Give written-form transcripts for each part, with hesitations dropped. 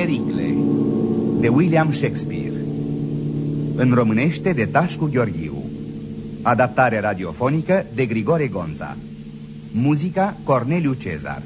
Pericle, de William Shakespeare. În românește de Tașcu Gheorghiu. Adaptare radiofonică de Grigore Gonța. Muzica Corneliu Cezar.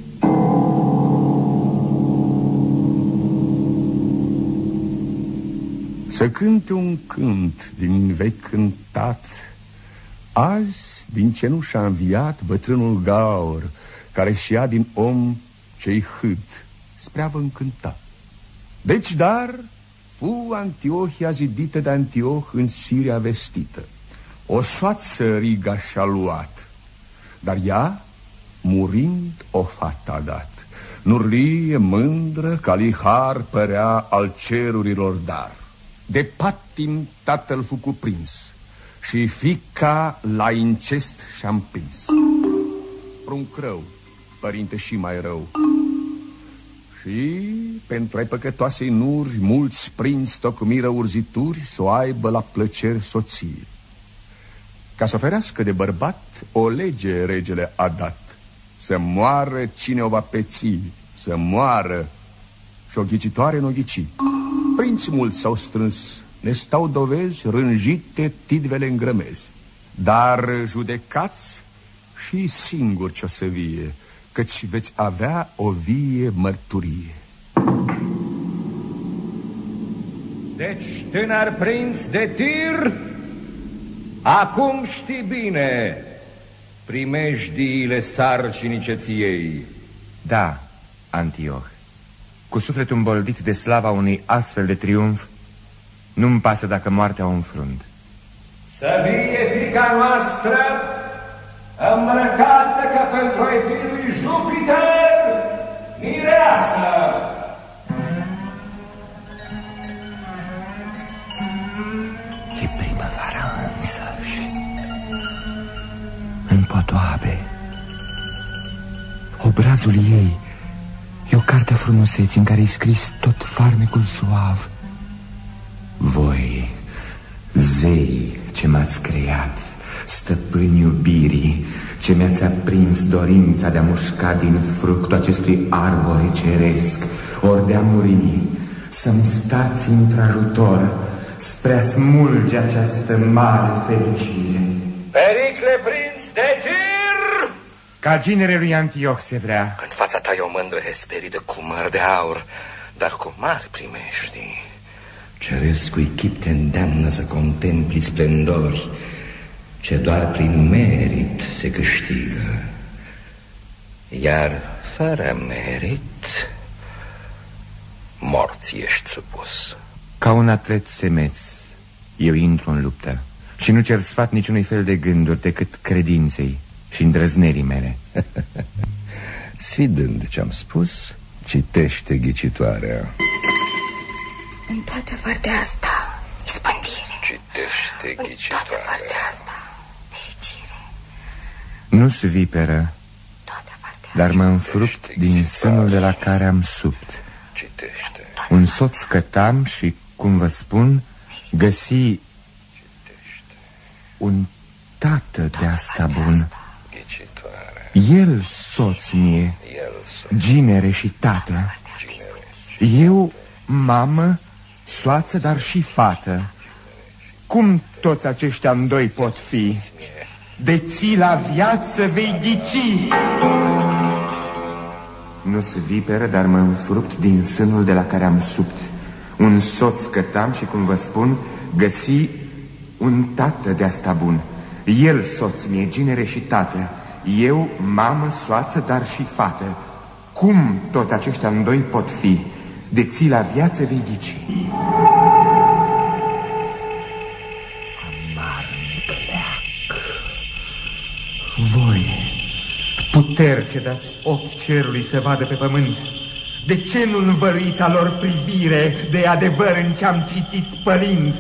Să cânte un cânt din vechi cântat. Azi din cenușa a înviat bătrânul gaur, care și ia din om ce-i hâd spre a vă încânta. Deci, dar, fu Antiohia zidită de Antioh în Siria vestită. O soață Riga și-a luat, dar ea, murind, o fată a dat. Nurlie mândră, ca lihar părea al cerurilor dar. De patim tatăl fu cuprins și fica la incest și-a împins. Prun crău, părinte și mai rău. Și pentru ai păcătoasei nuri, mulți prinți tocmiră urzituri să o aibă la plăceri soție. Ca să oferească de bărbat, o lege regele a dat: să moară cine o va peți, să moară. Și o ghicitoare n-o ghici. Prinți mulți s-au strâns, ne stau dovezi, rânjite tidvele în grămezi. Dar judecați și singur ce-o să vie, căci veți avea o vie mărturie. Deci, tânăr prinț de Tir, acum știi bine primejdiile sarcinii ce ți iei. Da, Antioh, cu sufletul îmboldit de slava unui astfel de triumf, nu-mi pasă dacă moartea o înfrunt. Să vie fica noastră îmbrăcată ca pentru a-i fi lui Jupiter mireasă. E primăvara însăși, în podoabe. Obrazul ei e o carte a frumuseții în care e scris tot farmecul suav. Voi, zei ce m-ați creat, stăpâni iubirii, ce mi-ați aprins dorința de a mușca din fructul acestui arbore ceresc, ori de a muri, să-mi stați într-ajutor spre a smulge această mare fericire. Pericle, prinț de Tir! Ca ginere lui Antioh se vrea. În fața ta e o mândră Hesperidă cu măr de aur, dar cu mari primești. Cerescul chip te îndeamnă să contempli splendori ce doar prin merit se câștigă, iar fără merit morții ești supus. Ca un atlet semeț, eu intru în luptă și nu cer sfat niciunui fel de gânduri decât credinței și îndrăznerii mele. Sfidând ce-am spus, citește ghicitoarea. În toată afară de asta, ispândire. Citește ghicitoarea. În toată afară de asta, fericire. Nu-s viperă, dar mă înfrupt din sânul de la care am subt. Citește. Un soț cătam și, cum vă spun, găsi un tată de asta bun. El soț mie, ginere și tată. Eu, mamă, soață, dar și fată. Cum toți aceștia îndoi pot fi? De ții la viață vei ghici. Nu-s viperă, dar mă înfrupt din sânul de la care am subt. Un soț cătam și, cum vă spun, găsi un tată de asta bun. El soț mi-e ginere și tată. Eu, mamă, soață, dar și fată. Cum toți aceștia îndoi pot fi? De ții la viață vei ghici. Amarnic leac. Voi, puteri ce dați ochi cerului să vadă pe pământ, de ce nu învăluiți a lor privire de adevăr în ce-am citit pălind?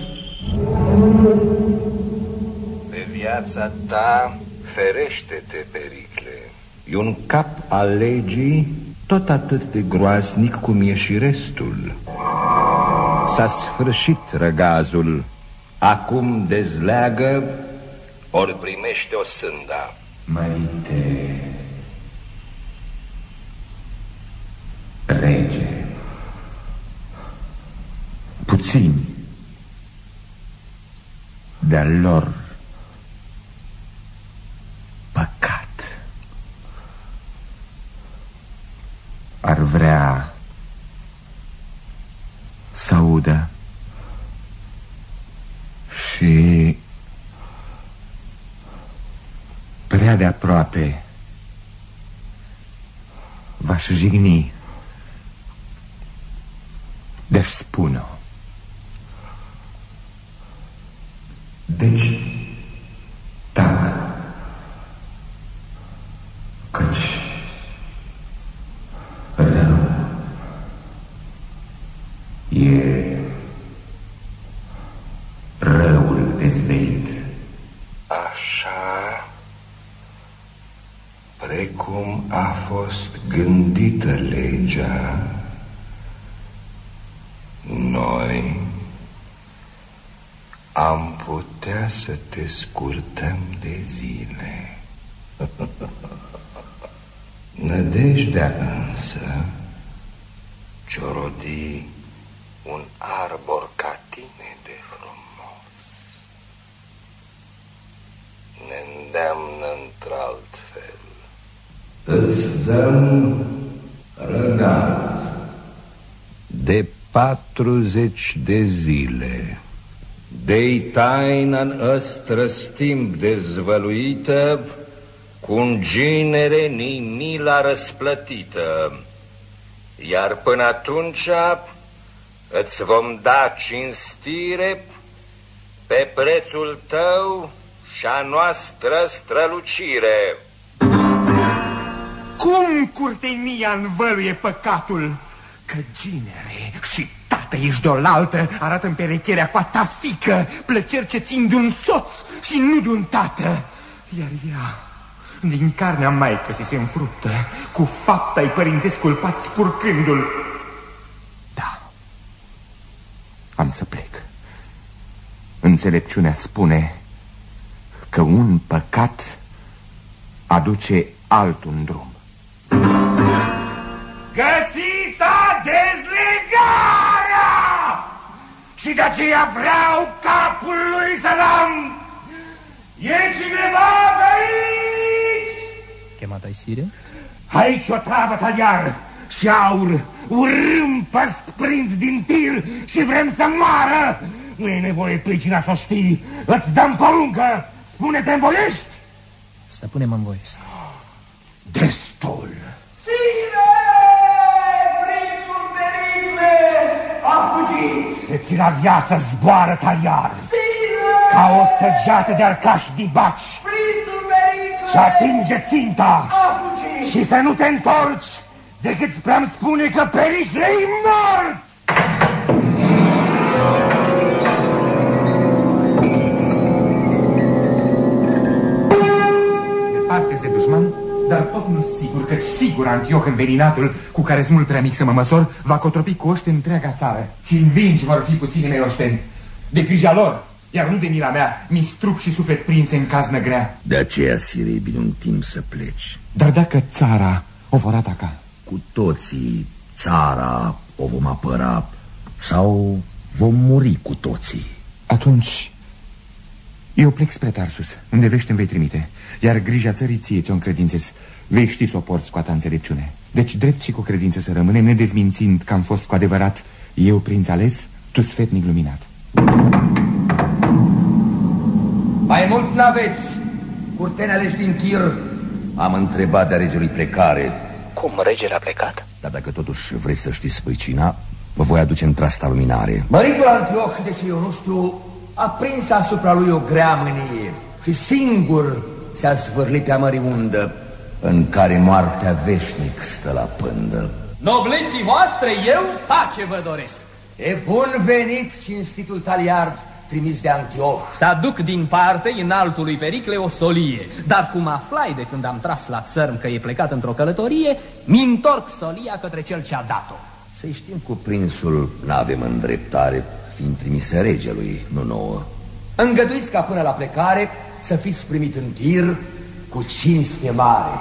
Pe viața ta ferește-te, Pericle. E un cap al legii tot atât de groaznic cum e și restul. S-a sfârșit răgazul. Acum dezleagă, ori primește o sânda. Mărite, rege, puțini de-al lor păcat ar vrea să audă și prea de aproape v-aș jigni de-aș spune-o. Deci tac, căci rău e răul dezvelit. Așa precum a fost gândită legea, noi am putea să te scurtăm de zile. Nădejdea însă ce-o rodi un arbor ca tine de frumos ne îndeamnă într-alt fel. Îți dăm răgaz de 40 de zile. De-i taina-n ăstră timp dezvăluită, cu-n ginere ni mila răsplătită, iar până atunci îți vom da cinstire pe prețul tău și-a noastră strălucire. Cum curtenia învăluie păcatul? Că ginere și tată ești de-olaltă arată în perecherea cu a ta fică plăceri ce țin de un soț și nu de un tată. Iar ea, din carnea maică se înfruptă, cu fapta-i părintescul pat spurcându-l. Da, am să plec. Înțelepciunea spune că un păcat aduce altul în drum. Găsiți-a dezlegarea! Și de aceea vreau capul lui Salam! E cineva pe aici? Chemat ai sire? Aici o travă taliar și aur, urâm păst prind din tir și vrem să moară! Nu e nevoie pricina să o știi, îți dăm poruncă! Spune-te, învoiești? Stăpâne, mă învoiesc. Destul! Ține! Prințul Pericle a fugit! Pe ți la viață zboară taliar! Ține! Ca o săgeată de arcaș dibaci! Prințul Pericle și atinge ținta! a fugit! Și să nu te întorci decât prea-mi spune că Pericle-i mort! Departe-se dușman, dar tot nu sigur, căci sigur Antioh înverinatul, cu care-s mult prea mic să mă măsor, va cotropi cu oște întreaga țară. Și învinși vor fi puțini mei oșteni. De grija lor, iar nu de mila mea, mi-s trup și suflet prinse în caznă grea. De aceea, Sire, e bine un timp să pleci. Dar dacă țara o vor ataca? Cu toții țara o vom apăra sau vom muri cu toții. Atunci eu plec spre Tarsus, unde vești îmi vei trimite. Iar grija țării ție ți-o încredințez. Vei ști să o porți cu a ta înțelepciune. Deci drept și cu credință să rămânem, nedezmințind că am fost cu adevărat eu prinț ales, tu sfetnic luminat. Mai mult n-aveți, curteni aleși din Tir. Am întrebat de-a regelui plecare. Cum, regele a plecat? Dar dacă totuși vrei să știți pricina, vă voi aduce într-asta luminare. Măritul Antioh, de ce eu nu știu, a prins asupra lui o grea mânie și singur se-a zvârlit pe-a mării undă, în care moartea veșnic stă la pândă. Nobleții voastre, eu pace vă doresc. E bun venit, cinstitul taliard, trimis de Antioh. Să aduc din parte înaltului Pericle o solie, dar cum aflai de când am tras la țărm că e plecat într-o călătorie, mi-ntorc solia către cel ce a dat-o. Să-i știm cu prințul, n-avem îndreptare, fiind trimise regelui, nu nouă. Îngăduiți ca până la plecare să fiți primit în Tir cu cinste mare.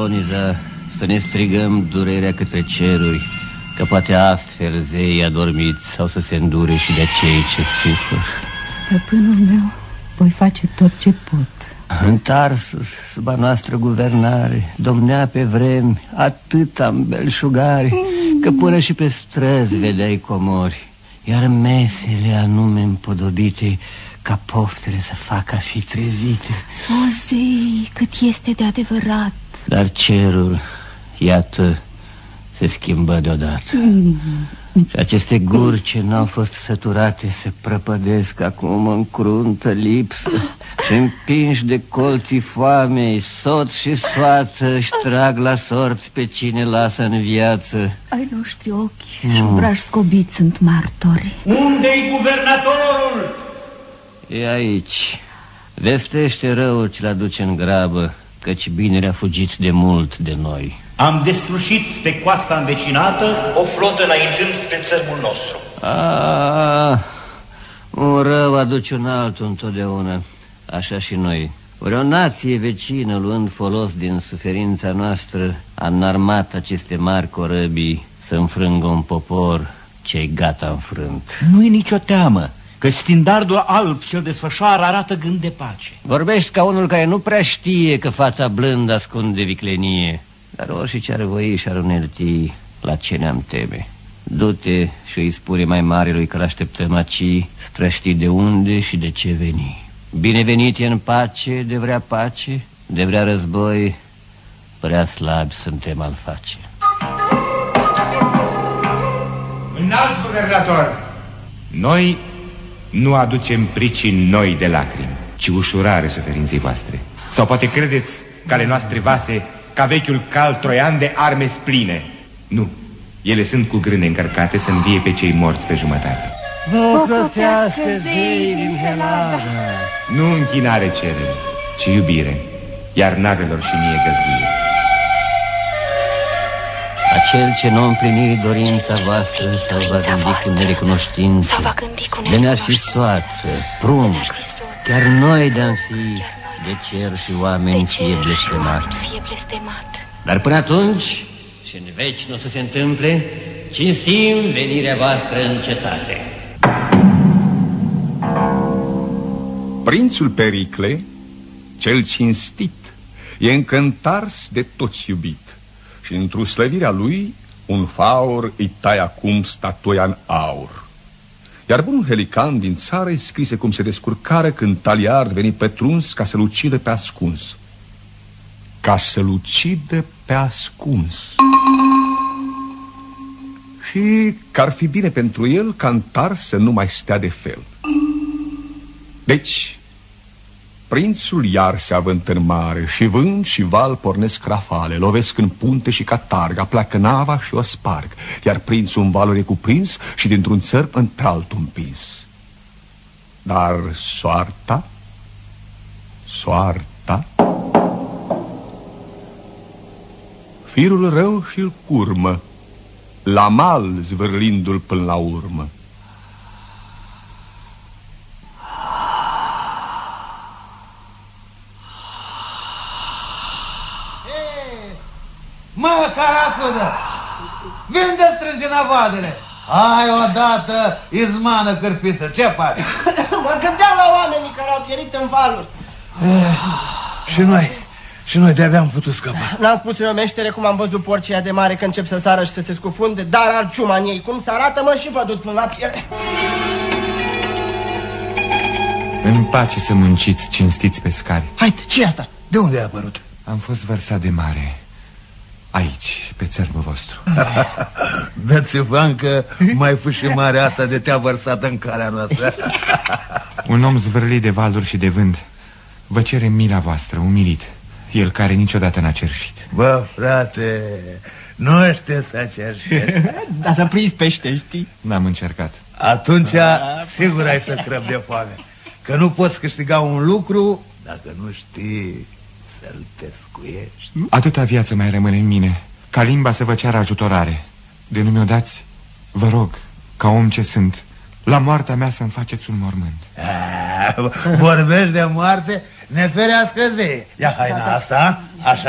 agoniza, să ne strigăm durerea către ceruri, că poate astfel zeii adormiți sau să se îndure și de cei ce suferă. Stăpânul meu, voi face tot ce pot. În Tarsus, sub a noastră guvernare, domnea pe vremi atâta îmbelșugare, că până și pe străzi vedeai comori, iar mesele anume împodobite, ca poftele să facă a fi trezite. O, zei, cât este de adevărat. Dar cerul, iată, se schimbă deodată. Și aceste guri ce n-au fost săturate se prăpădesc acum în cruntă lipsă și împinși de colții foamei, soț și soață își trag la sorți pe cine lasă în viață. Ai noștri ochi și obrași scobiți sunt martori. Unde-i guvernatorul? E aici. Vestește răul ce l-aduce în grabă, căci binele a fugit de mult de noi. Am deslușit pe coasta învecinată o flotă înaintând spre țărmul nostru. Un rău aduce un altul întotdeauna. Așa și noi. Ori o nație vecină, luând folos din suferința noastră, a înarmat aceste mari corăbii să înfrângă un popor ce-i gata înfrânt. Nu-i nicio teamă, că standardul alb ce-l desfășoară arată gând de pace. Vorbești ca unul care nu prea știe că fața blândă ascunde viclenie. Dar orice ce ar voi și ar unelti, la ce ne-am teme. Du-te și îi spune mai marelui că l-așteptăm aici, spre a ști de unde și de ce veni. Binevenit e în pace, de vrea pace, de vrea război, prea slabi suntem al face. Înalt guvernator, noi nu aducem pricini noi de lacrimi, ci ușurare suferinței voastre. Sau poate credeți că ale noastre vase, ca vechiul cal troian de arme spline. Nu, ele sunt cu grâne încărcate să învie pe cei morți pe jumătate. Vă prostească zei din Helada. Nu închinare cerem, ci iubire, iar navelor și mie găzduire. Acel ce nu împlini dorința voastră sau va gândi cu nerecunoștință, de ne-ar fi soață, prunc, chiar noi de-am fi, de cer și oameni fie blestemat. Dar până atunci, și în veci nu o să se întâmple, cinstim venirea voastră în cetate. Prințul Pericle, cel cinstit, e încântars de toți iubit și într-o slăvirea lui un faur îi taie acum statuia în aur. Iar bunul Helican din țară îi scrise cum se descurcară când Taliard veni pătruns ca să-l ucidă pe ascuns. Ca să-l ucidă pe ascuns. Și că ar fi bine pentru el ca în Tars să nu mai stea de fel. Deci, prințul iar se avântă în mare și vânt și val pornesc rafale, lovesc în punte și catarga, pleacă nava și o sparg, iar prințul în valuri e cuprins și dintr-un țărp într-altul împins. Dar soarta, firul rău și-l curmă, la mal zvârlindu-l până la urmă. Mă, caracudă, vinde strânge navadele. Hai odată, izmană cârpită, ce faci? Mă gândeam la oamenii care au pierit în valuri. Și noi de-abia am putut scăpa. N-am spus eu, meștere, cum am văzut porcii de mare că încep să sară și să se scufunde, dar arciuma în ei, cum se arată, mă, și vădut până la piele. În pace să munciți, cinstiți pescari. Haide, ce asta? De unde ai apărut? Am fost vărsat de mare, aici, pe țărmul vostru. Dați-vă că mai fi și marea asta de te-a vărsat în calea noastră. Un om zvârlit de valuri și de vânt vă cere mila voastră, umilit, el care niciodată n-a cerșit. Bă, frate, nu știi să cerșești. Dar să prinzi pește, știi? N-am încercat. Atunci sigur ai să crăp de foame, că nu poți câștiga un lucru dacă nu știi să-l pescuiești. Atâta viață mai rămâne în mine, ca limba să vă ceară ajutorare. De nu mi-o dați, vă rog, ca om ce sunt, la moartea mea să-mi faceți un mormânt. Vorbești de moarte? Ne ferească zei. Ia haina asta, așa,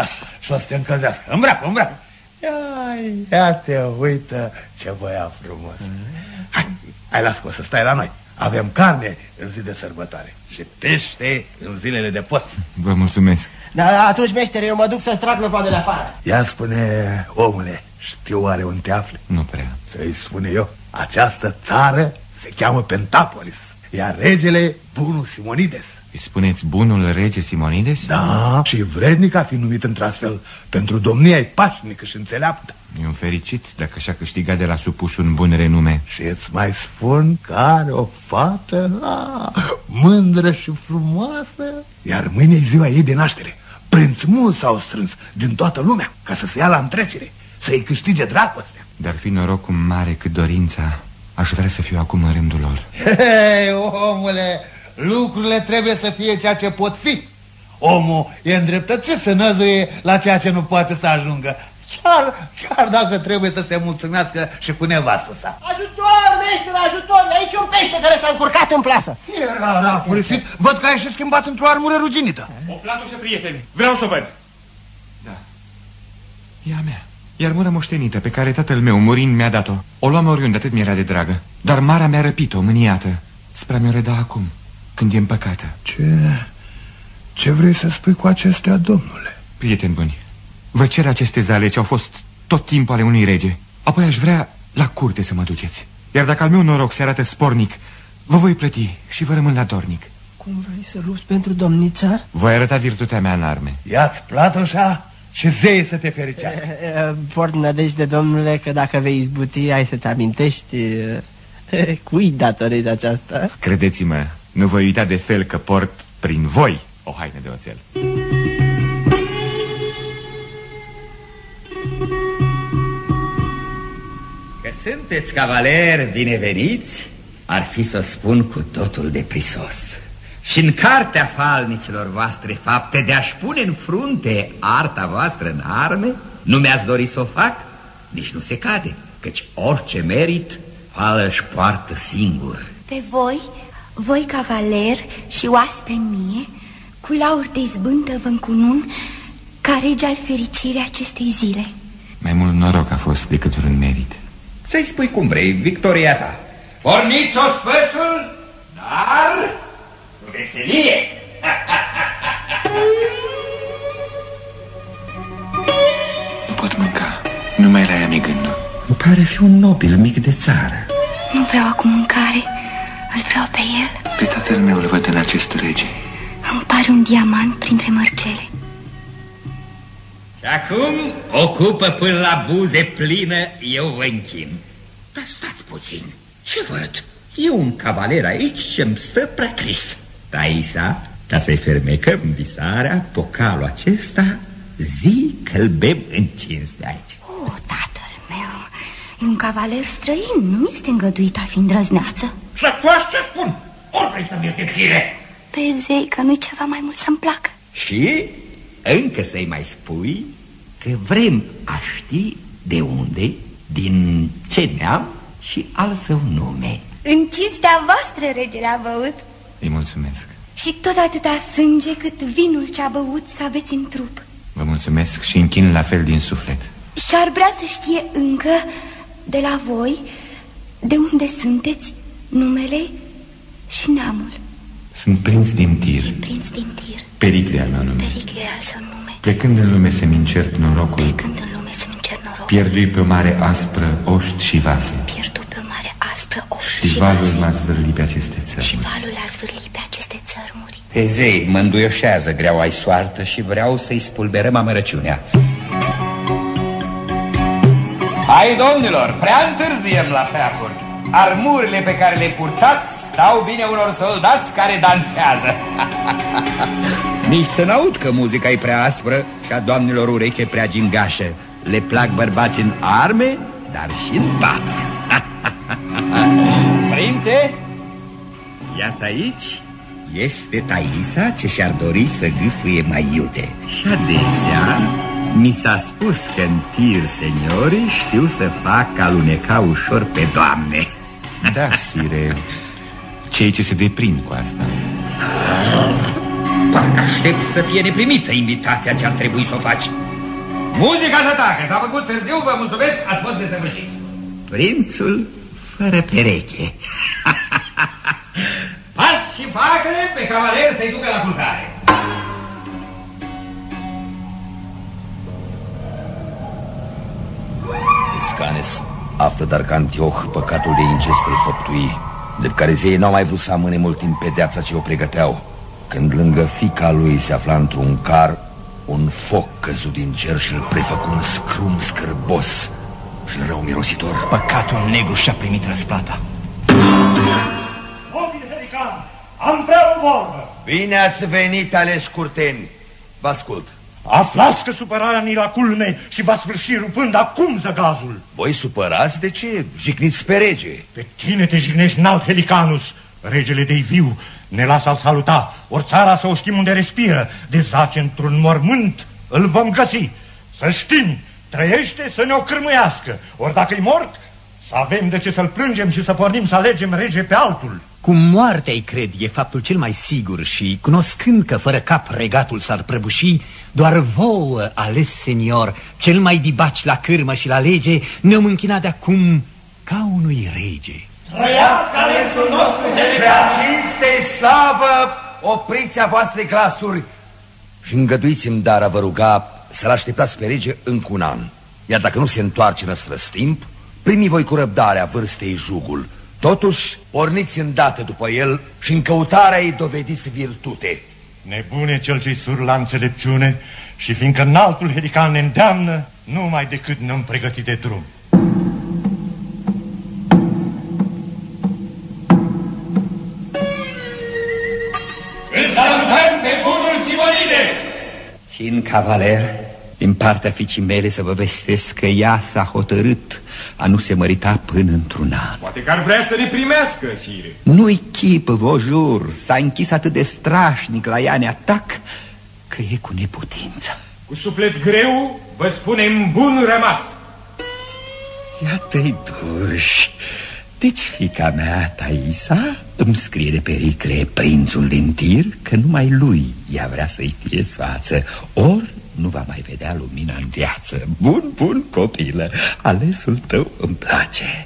și o să te încălzească. Îmbracă. Ia te uită ce băiat frumos. Hai, las că o să stai la noi. Avem carne în zi de sărbătoare și pește în zilele de post. Vă mulțumesc. Da, atunci, meștere, eu mă duc să-ți trag năvoadele afară. Ia spune, omule, știu oare unde te afli? Nu prea. Să-i spune eu, această țară se cheamă Pentapolis, iar regele Bunul Simonides. Îi spuneți bunul rege Simonides? Da, și vrednic a fi numit într-astfel pentru domnia-i pașnică și înțeleaptă. E un fericit dacă și-a câștigat de la supuși un bun renume. Și îți mai spun că are o fată mândră și frumoasă. Iar mâine-i ziua ei de naștere. Prinți mulți s-au strâns din toată lumea ca să se ia la întrecere, să-i câștige dragostea. Dar fi norocul mare cât dorința, aș vrea să fiu acum în rândul lor. Hei, omule, lucrurile trebuie să fie ceea ce pot fi. Omul e îndreptățit să năzuie la ceea ce nu poate să ajungă, chiar dacă trebuie să se mulțumească și cu nevastă sa. Ajutor, meștere, ajutor! E aici un pește care s-a încurcat în plasă. Era purisit. Văd că ai și schimbat într-o armură ruginită. O platușă, prieteni, vreau să văd. Da, e a mea. Iar mâna moștenită pe care tatăl meu, murind, mi-a dat-o. O luam oriunde, atât mi-era de dragă. Dar marea mi-a răpit-o, mâniată, spre a mi-o reda acum, când e împăcată. Ce vrei să spui cu acestea, domnule? Prieteni buni, vă cer aceste zale ce au fost tot timpul ale unui rege. Apoi aș vrea la curte să mă duceți. Iar dacă al meu noroc se arată spornic, vă voi plăti și vă rămân la dornic. Cum vrei să lupți pentru domnița? Voi arăta virtutea mea în arme. Ia-ți platoșa și zeii să te fericească. Port nădejde, domnule, că dacă vei izbuti, ai să-ți amintești cui datorezi aceasta. Credeți-mă, nu voi uita de fel că port prin voi o haină de oțel. Că sunteți cavaleri bineveniți, ar fi să o spun cu totul de prisos. Și în cartea falnicilor voastre fapte de a-și pune în frunte arta voastră în arme, nu mi-ați dorit să o fac? Nici nu se cade, căci orice merit fală își poartă singur. Pe voi cavaler și oaspe mie, cu lauri de izbândă vă încunun ca rege al fericirii acestei zile. Mai mult noroc a fost decât vreun merit. Să-i spui cum vrei, victoria ta. Porniți-o sfârșul, dar cu veselie. Nu pot mânca, nu mai la ea mi gândul. Îmi pare fi un nobil mic de țară. Nu vreau acum mâncare, îl vreau pe el. Pe tatăl meu îl văd în acest rege. Îmi pare un diamant printre mărgele. Și acum ocupă până la buze plină, eu vă închin. Dar stați puțin, ce văd? E un cavaler aici ce-mi stă prea crist. Taisa, ca să-i fermecăm visarea, pocalul acesta, zi că-l bem în cinste aici. O, tatăl meu, e un cavaler străin, nu este îngăduit a fi îndrăzneață. Să tu așa spun, ori vrei să-mi ierte fire? Pe zei că nu-i ceva mai mult să-mi placă. Și încă să-i mai spui că vrem a ști de unde, din ce neam și al său nume. În cinstea voastră, regele a băut. Îi mulțumesc. Și tot atâta sânge cât vinul ce-a băut să aveți în trup. Vă mulțumesc și închin la fel din suflet. Și ar vrea să știe încă de la voi de unde sunteți, numele și neamul. Sunt prinț din Tir. Prinț din Tir. Pericle al meu nume. Pericle al său nume. Plecând în lume să-mi încert norocul. Plecând în lume să-mi încert norocul. Pierdui pe o mare aspră oști și vase. Pierdu pe o mare aspră oști și valul m-a zvârlit pe aceste țărmuri. Și valul a zvârlit pe aceste țărmuri. Pe zei mă înduioșează greaua-i soartă și vreau să-i spulberăm amărăciunea. Hai, domnilor, prea întârziem la feacuri. Armurile pe care le purtați stau bine unor soldați care dansează. Nici să n-aud că muzica e prea aspră și a doamnelor ureche prea gingașă. Le plac bărbați în arme, dar și în pat. Prințe, iată aici este Taisa ce și-ar dori să gâfâie mai iute. Și adesea mi s-a spus că în Tir seniorii știu să fac aluneca ușor pe doamne. Da, sire, cei ce se deprind cu asta. Parcă aștept să fie neprimită invitația ce ar trebui să o faci. Muzica să tacă, s-a făcut târziu, vă mulțumesc, ați fost desăvârșiți. Prințul fără pereche. Pași și facă pe cavaler să-i ducă la culcare. Escanes află dar că Antioh păcatul de incest îl făptui, de care zeii n-au mai vrut să amâne mult timp pedeapsa ce o pregăteau. Când lângă fiica lui se afla într-un car, un foc căzut din cer și îl prefăcu un scrum scârbos și rău mirositor. Păcatul negru și-a primit răsplata. Mobil Helican, am vrea o vorbă. Bine ați venit, aleși curteni. Vă ascult. Aflați că supărarea ni la culme și va sfârși rupând acum zăgazul. Voi supărați? De ce? Jigniți pe rege. Pe tine te jignești înalt, Helicanus. Regele de viu ne lasă-l saluta. Ori țara să o știm unde respiră. De zace într-un mormânt, îl vom găsi. Să știm, trăiește să ne o cârmuiască. Ori dacă-i mort, să avem de ce să-l plângem și să pornim să alegem rege pe altul. Cum moartea-i, cred, e faptul cel mai sigur și, cunoscând că fără cap regatul s-ar prăbuși, doar vouă, ales senior, cel mai dibaci la cârmă și la lege, ne-om închina de acum ca unui rege. Trăiască alesul nostru, Prea cinste, slavă, opriți-a voastre glasuri și îngăduiți-mi dar a vă ruga să-l așteptați pe rege încă un an. Iar dacă nu se întoarce în străstimp, primi voi cu răbdarea vârstei jugul. Totuși, porniți îndată după el și în căutarea ei dovediți virtute. Nebune cel ce-i sur la înțelepciune și fiindcă înaltul Helican ne îndeamnă, numai decât ne-am pregătit de drum. Îl salutăm pe bunul Simonides! Cin cavaler, din partea fiicii mele să vă vestesc că ea s-a hotărât a nu se mărita până într-un an. Poate că ar vrea să ne primească, sire. Nu-i chip, vă jur, s-a închis atât de strașnic la ea neatac că e cu neputință. Cu suflet greu vă spunem bun rămas. Iată-i duși. Deci fiica mea, Taisa, îmi scrie de Pericle, prințul din Tir, că numai lui ea vrea să-i fie soață, ori nu va mai vedea lumina în viață. Bun, bun, copilă, alesul tău îmi place.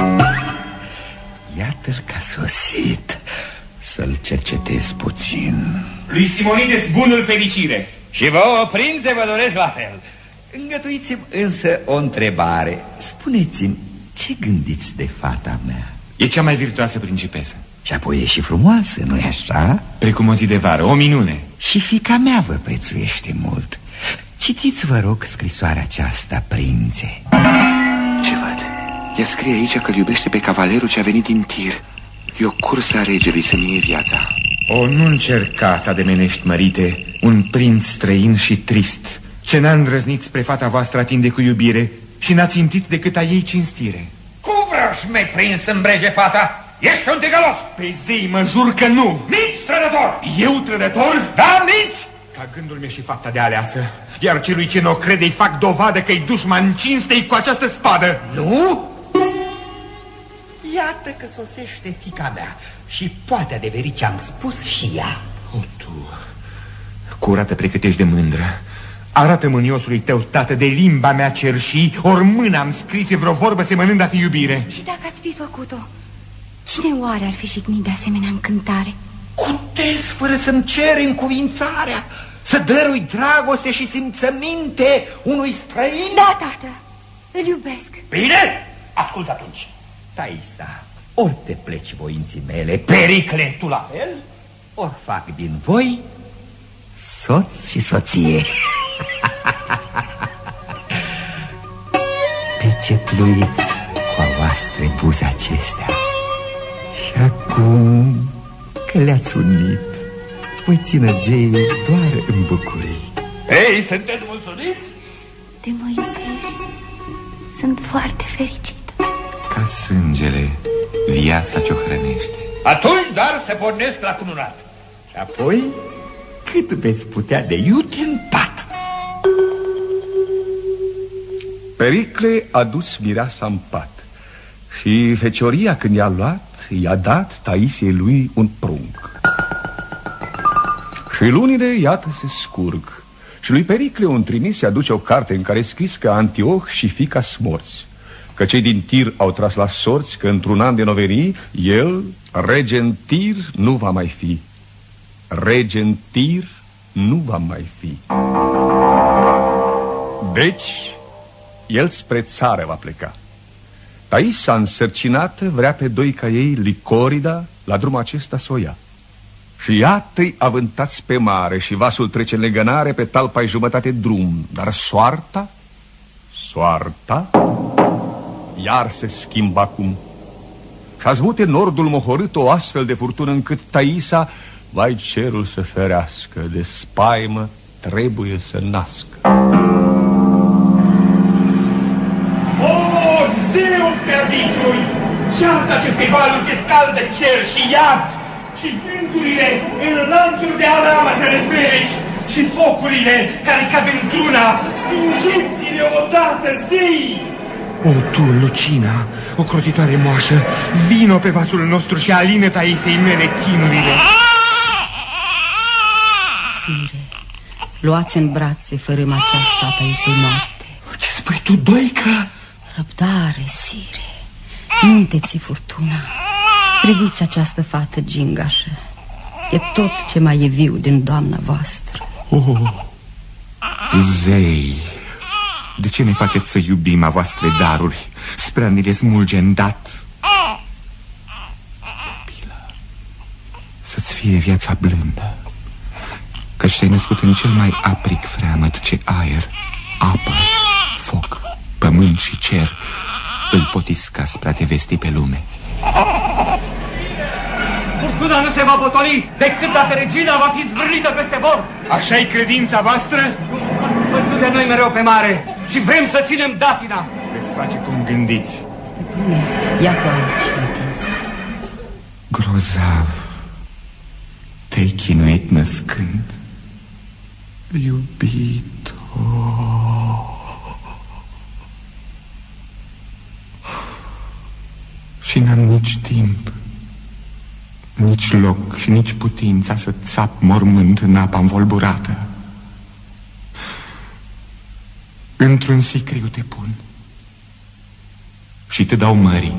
Iată-l că a sosit. Să-l cercetez puțin. Lui Simonides bunul fericire. Și vouă, prințe, vă doresc la fel. Îngăduiți-mi însă o întrebare. Spuneți-mi, ce gândiți de fata mea? E cea mai virtuoasă principesă. Și apoi e și frumoasă, nu-i așa? Precum o zi de vară, o minune. Și fiica mea vă prețuiește mult. Citiți, vă rog, scrisoarea aceasta, prințe. Ce văd? Ea scrie aici că îl iubește pe cavalerul ce a venit din Tir. E o cursă a regelui să-mi iei viața. O, nu încerca să ademenești, mărite, un prinț străin și trist, ce n-a îndrăznit spre fata voastră atinde cu iubire și n-a țintit decât a ei cinstire. Cum vreau și mai prins în breje fata? Ești un tigălos! Pe zei mă jur că nu! Minți, trădător! Eu trădător? Da, minți! Ca gândul meu și fapta de aleasă. Iar celui ce n-o crede-i fac dovadă că-i dușman cinstei cu această spadă. Nu? Iată că sosește fiica mea și poate adeveri ce-am spus și ea. O, tu, curată precătești de mândră, arată mâniosului tău, tată, de limba mea cerșii, ori mâna-mi scrise vreo vorbă semănând a fi iubire. Și dacă ați fi făcut-o, cine oare ar fi jignit de asemenea încântare? Cutez fără să-mi ceri încuvințarea, să dărui dragoste și simțăminte unui străin? Da, tată, îl iubesc. Bine, ascult atunci. Taisa, ori te pleci voinții mele, Pericle, tu la fel, ori fac din voi soț și soție. Pecetluiți cu a voastre buze acestea. Și acum că le-ați unit, voi țină zeii doar în bucurii. Ei, sunteți mulțumiți? De mă iubești, sunt foarte fericită. Ca sângele, viața ce-o hrănește. Atunci, dar, se pornesc la cununat. Și apoi, cât veți putea de iute în pat. Pericle a dus mireasa în pat și fecioria, când i-a luat, i-a dat Taisiei lui un prunc. Și lunile, iată, se scurg și lui Pericle un trimis îi aduce o carte în care e scris că Antioh și fiica sunt morți, că cei din Tir au tras la sorți, că într-un an de noverii el, rege în Tir, nu va mai fi. Rege în Tir nu va mai fi. Deci, el spre țară va pleca. Taisa însărcinată vrea pe doi ca ei, Licorida, la drumul acesta să o ia. Și iată-i avântați pe mare și vasul trece în legănare pe talpa-i jumătate drum. Dar soarta iar se schimbă acum. Și-a zbute nordul mohorât o astfel de furtună încât Taisa, vai cerul să ferească, de spaimă trebuie să nască. O, zeu pe abisuri! Ceartă aceste valuri ce scaldă cer și iad, și vânturile în lanțuri de aramă să le fereci, și focurile care cad într-una, stingeți-le odată, zei! O, tu, Lucina, o crotitoare moașă, vino pe vasul nostru și alină Taisei mele chinurile. Sire, luați în brațe fărâma aceasta a Taisei moarte. Ce spui tu, Doica? Răbdare, sire, nu-nteți furtuna. Priviți această fată gingașă. E tot ce mai e viu din doamna voastră. Oh, zei, de ce ne faceți să iubim a voastre daruri, spre a ne le smulge îndată? Copilă, să-ți fie viața blândă, căci te-ai născut în cel mai apric freamăt ce aer, apă, foc, pământ și cer îl pot isca spre a te vesti pe lume. Furtuna nu se va potoli decât dacă regina va fi zvârlită peste bord. Așa-i credința voastră? Văzut de noi mereu pe mare și vrem să ținem datina. Veți face cum gândiți. Stăpâne, iată aici, întinsă. Grozav, te-ai chinuit născând, iubito. Și n-am nici timp, nici loc și nici putința să țap mormânt în apa învolburată. Într-un sicriu te pun și te dau mării.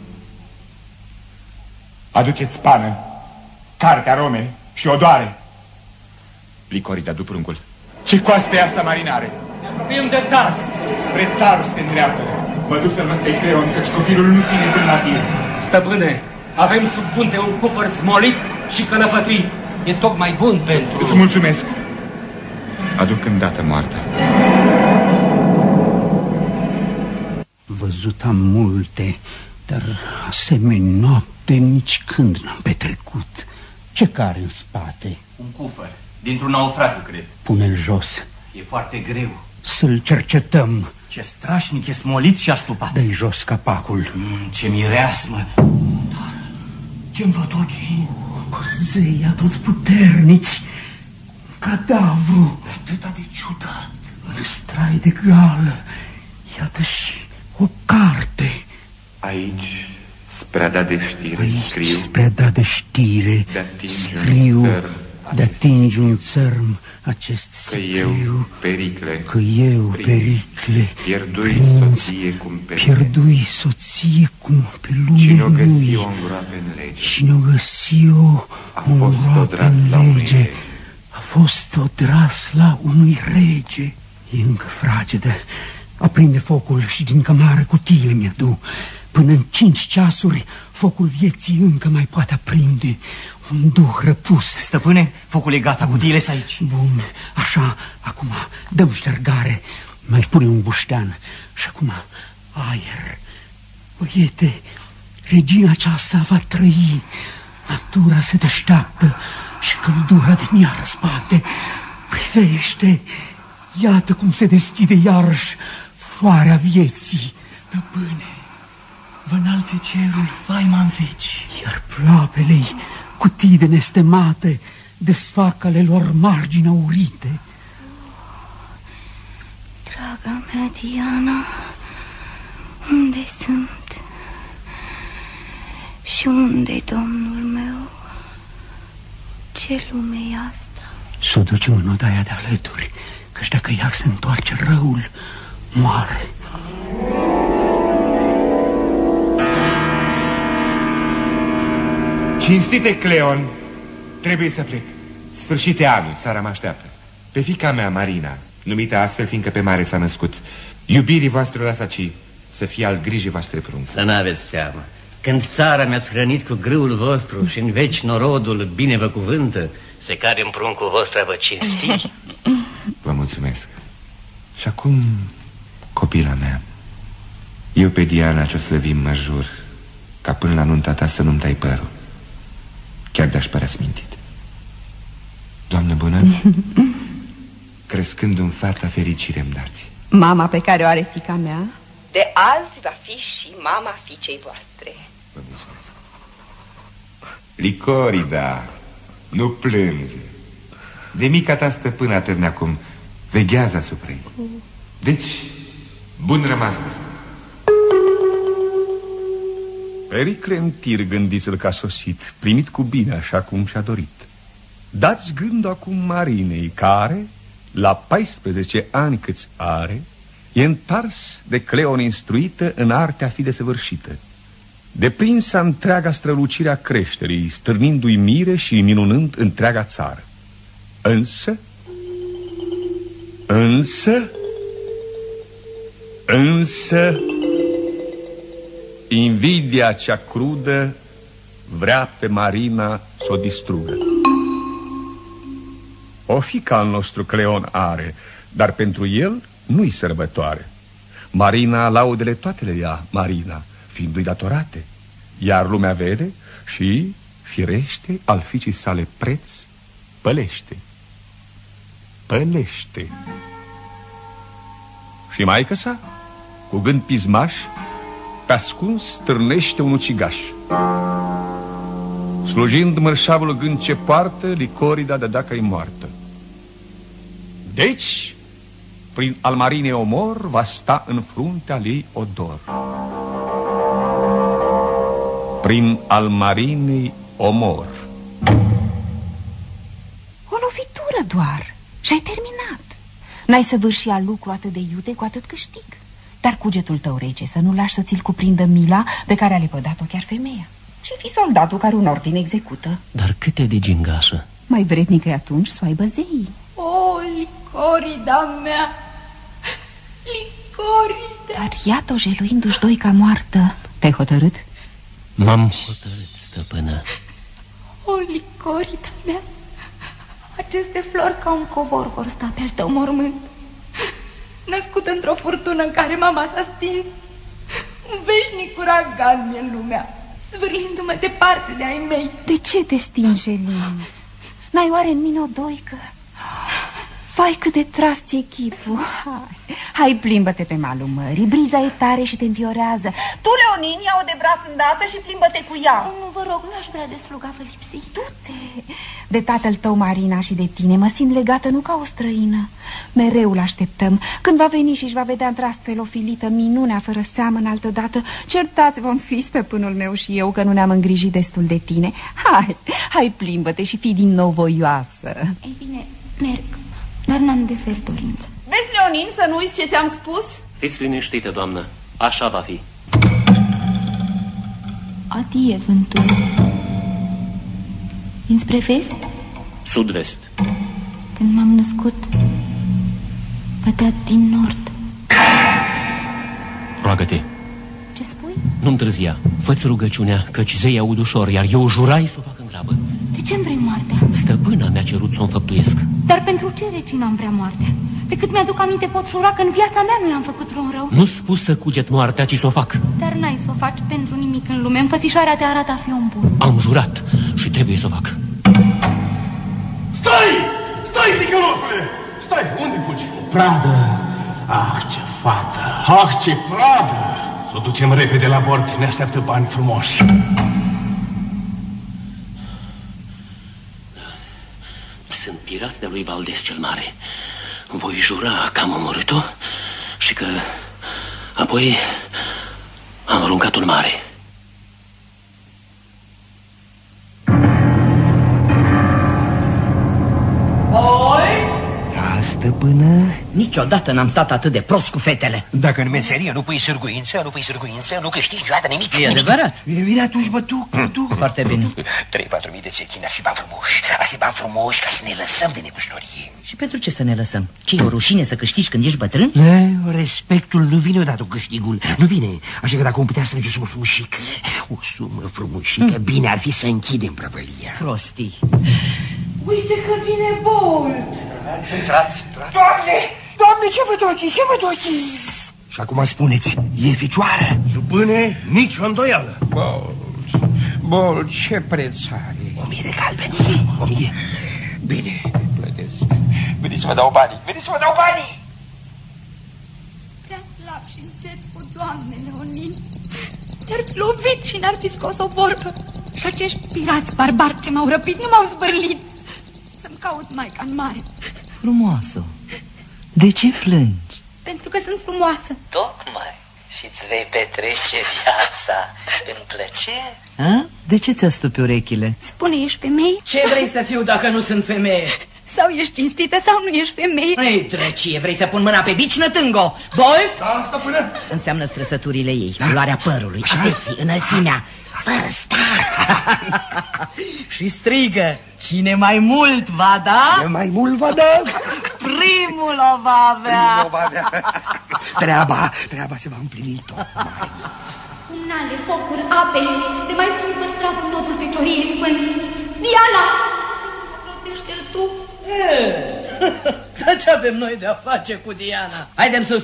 Aduceți pană, cartea Rome și odoare. Licorida, du pruncul. Ce coastă e asta, marinare? Ne apropiem de Tars. Spre Tars te îndreaptă. Mă duc să-l văd pe Creon, căci copilul nu ține până la tine. Stăpâne, avem sub punte un cufăr smolit și călăfătuit. E tocmai bun pentru... Îți mulțumesc. Aduc îndată moartea. Văzut am multe, dar asemenea noapte nici când n-am petrecut. Ce care în spate? Un cufăr, dintr-un naufragiu, cred. Pune-l jos. E foarte greu. Să-l cercetăm. Ce strașnic, e smolit și astupat. Dă-i jos capacul. Ce mireasmă. Dar ce-mi văd ochii? Zei atotputernici. Cadavru. Atâta de ciudat. În strai de gală. Iată și o carte. Aici, spre a da de știre, scriu. Spre a da de știre, scriu, de atingi un țărm, acest scriu. Că eu, Pericle, pierdui soție cum pe lume lui. Cine-o găsi-o îngroapă în lege. A fost odras la unui rege. E încă fragedă. Aprinde focul și din cămară cutiile mi-adu. Până în 5 ceasuri, focul vieții încă mai poate aprinde. Un duh răpus. Stăpâne, focul e gata, cutiile sunt aici. Bun, așa, acum dăm ștergare. Mai pune un buștean. Și acum aer. Băiete, regina aceasta va trăi. Natura se deșteaptă și căldura din ea răzbate. Privește, iată cum se deschide iarăși floarea vieții. Stăpâne, vă înalțe cerul, faima în veci. Iar ploapele-i, cutii de nestemate, desfac ale lor margini aurite. Draga mea, Diana, unde sunt? Și unde, domnul meu? Ce lume e asta? Să o ducem în odaia de alături, Căci dacă iar se întoarce răul, moare. Cinstite Cleon, trebuie să plec. Sfârșite anul, țara mă așteaptă. Pe fiica mea, Marina, numită astfel fiindcă pe mare s-a născut, iubirii voastre las aici, să fie al grijii voastre prunc. Să n-aveți teamă. Când țara mi-ați hrănit cu grâul vostru și în veci norodul bine vă cuvântă, se cade în pruncul vostru a vă cinsti. Vă mulțumesc. Și acum, copila mea, eu pe Diana ce-o slăvim mă jur, ca până la nunta ta să nu-mi tai părul, chiar de-aș părea smintit. Doamnă bună, crescând în fata fericire-mi dați. Mama pe care o are fiica mea de azi va fi și mama fiicei voastre. Vă mulțumesc. Licorida, nu plânge. De mica ta stăpână atârne acum, veghează asupra ei. Deci, bun rămas vă. Pericle în tir, gândiți-l că a sosit, primit cu bine așa cum și-a dorit. Dați gândul acum Marinei, care, la 14 ani câți are, e întars de Cleon instruită în artea a fi desăvârșită, deprinsă întreaga strălucire a creșterii, stârnind uimire și minunând întreaga țară. Însă, invidia cea crudă vrea pe Marina să o distrugă. O fiică al nostru Cleon are, dar pentru el nu-i sărbătoare. Marina laudele toate le ia, Marina, fiindu-i datorate. Iar lumea vede și, firește, al fiicii sale preț pălește. Și maică sa, cu gând pismaș, pe ascuns stârnește un ucigaș. Slujind mărșavul gând ce poartă, Licorida de dacă-i moartă. Deci, prin al Marinei omor, va sta în fruntea ei odor. Prin al Marinei omor. O lovitură doar și-ai terminat. N-ai săvârșit al lucru atât de iute, cu atât câștig. Dar cugetul tău rece, să nu lași să ți-l cuprindă mila pe care a lepădat-o chiar femeia. Și fi soldatul care un ordin execută. Dar câte de gingașă. Mai vrednică-i atunci să o aibă zeii. O, Licorida mea, Licorida. Dar iată-o jeluindu-și doica moartă. Te-ai hotărât? M-am hotărât, stăpână. O, Licorida mea, aceste flori ca un covor vor sta pe al tău mormânt. Născut într-o furtună în care mama s-a stins, un veșnic uragan mie în lumea, zvârlindu-mă departe de ai mei. De ce te stingi, Jelin? N-ai oare în mine o doică? Vai, cât de tras ți-e chipul. Hai, plimbă-te pe malul mării. Briza e tare și te înviorează. Tu, Leonin, ia-o de braț îndată și plimbă-te cu ea. Nu, vă rog, n-aș vrea de sluga vă lipsi. Du-te. De tatăl tău, Marina, și de tine mă simt legată nu ca o străină. Mereu l-așteptăm. Când va veni și își va vedea într-astfel ofilită minunea fără seamăn altădată, certați vom fi stăpânul meu și eu că nu ne-am îngrijit destul de tine. Hai, plimbă-te și fii din nou voioasă. Ei bine, merg. Dar n-am de fel dorință. Vezi, Leonin, să nu uiți ce ți-am spus? Fiți liniștită, doamnă. Așa va fi. Adie vântul. Dinspre vest? Sud-vest. Când m-am născut, bătea din nord. Roagă-te. Ce spui? Nu întârzia. Fă-ți rugăciunea, căci zei aud ușor, iar eu jurai să o fac în grabă. De ce-mi vrei moartea? Stăpâna mi-a cerut să o înfăptuiesc. Dar pentru ce, regina, îmi vrea moartea? Pe cât mi-aduc aminte pot jura că în viața mea nu i-am făcut vreun rău. Nu spus să cuget moartea, ci să o fac. Dar n-ai să o faci pentru nimic în lume. Înfățișarea te arată a fi un bun. Am jurat și trebuie să o fac. Stai! Stai, ticălosule! Stai, unde fugi? O pradă! Ah, ce fată! Ah, ce pradă! Să o ducem repede la bord, ne așteaptă bani frumoși. Sunt pirați de lui Valdes cel Mare. Voi jura că am omorât-o și că apoi am aruncat-o în mare. Ca stăpân stăpână? Niciodată n-am stat atât de prost cu fetele. Dacă în meserie nu pui sârguință, nu câștigi niciodată nimic. E adevărat? Bine, atunci mă duc. Foarte bine. 3-4 mii de țechini ar fi bani frumoși ca să ne lăsăm de negustorie. Și pentru ce să ne lăsăm? Ce e o rușine să câștigi când ești bătrân? Respectul nu vine odată cu câștigul. Nu vine. Așa că dacă om putea strânge o sumă frumușică, bine ar fi să închidem prăvălia. Prostii. Uite că vine Bolt. Intrați. Doamne, ce văd ochii? Și acum spuneți, e ficioară? Jupâne, nicio îndoială. Bolt, ce preț are? 1000 de galbeni. 1000. Bine, plătesc. Veniți să vă dau banii. Prea slab și încet cu Doamne, Leonin. Ne-ar fi lovit și n-ar fi scos o vorbă. Și acești pirați barbari ce m-au răpit nu m-au zbârlit. Să-mi caut maica în mare. Frumoasă, de ce plângi? Pentru că sunt frumoasă. Tocmai. Și-ți vei petrece viața în plăcere? A? De ce ți-a stupi urechile? Spune, ești femeie? Ce vrei să fiu dacă nu sunt femeie? Sau ești cinstită sau nu ești femeie? Ei, drăcie, vrei să pun mâna pe bici, nătângo? Bolt? Da, stăpână. Înseamnă străsăturile ei, culoarea părului, atenție, înălțimea. Și strigă, cine mai mult va da? Cine mai mult va da? Primul o va avea. Treaba se va împlini tocmai. Unale, focuri, ape, de mai sunt păstrat în nodul fecioriei sfânt. Diana, rotește-l tu. Dar ce avem noi de-a face cu Diana? Haidem sus.